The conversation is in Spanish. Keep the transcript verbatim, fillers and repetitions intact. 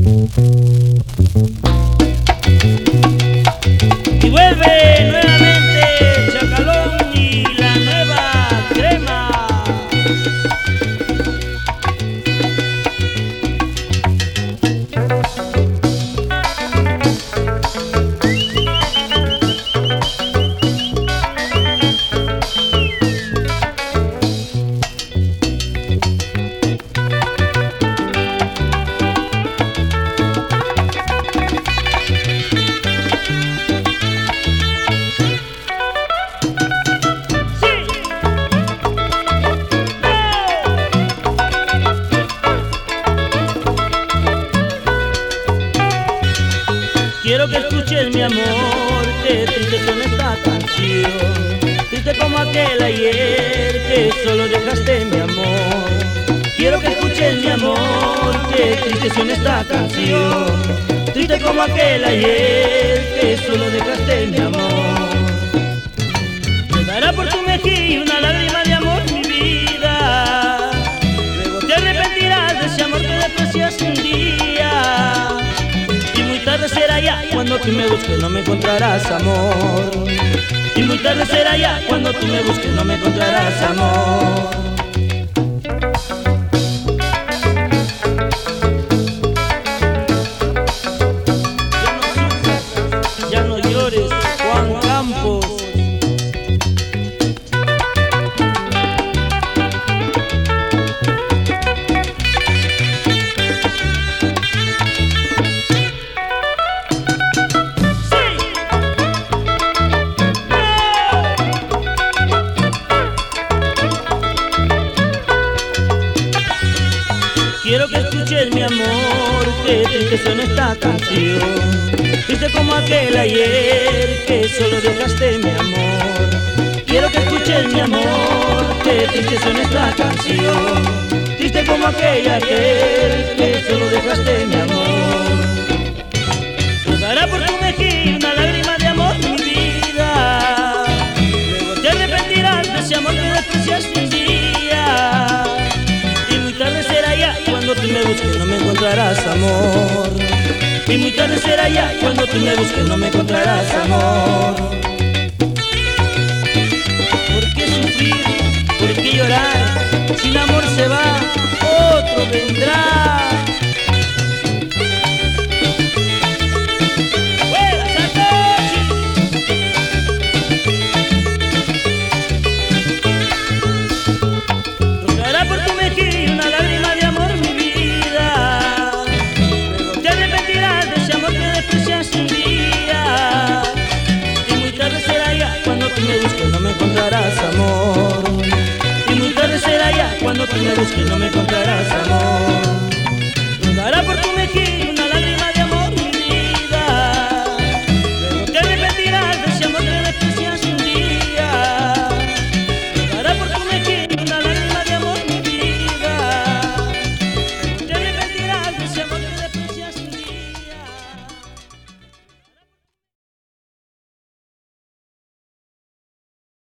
Y vuelve nuevamente Chacalón y la nueva crema. Quiero que escuches mi amor, que triste con esta canción, triste como aquel ayer que solo dejaste mi amor. Quiero que escuches mi amor, que triste con esta canción, triste como aquel ayer que solo dejaste mi amor. Llorará por tu mejilla una lágrima de amor, mi vida, luego te arrepentirás de ese amor que desprecias un día. Tarde será ya cuando tú me busques, no me encontrarás amor. Y muy tarde será ya cuando tú me busques, no me encontrarás amor. Ya no sufras, ya no llores, Juan Campos. Quiero que escuches mi amor, que triste suena esta canción, triste como aquel ayer que solo dejaste mi amor. Quiero que escuches mi amor, que triste suena esta canción, triste como aquel ayer que solo dejaste mi amor. Rodará por tu mejilla una lágrima de amor, mi vida, luego te arrepentirás de ese amor que despreciaste un día. Cuando tú me busques no me encontrarás amor. Y muy tarde será ya cuando tú me busques no me encontrarás amor. ¿Por qué sufrir? ¿Por qué llorar? Si el amor se va, otro vendrá.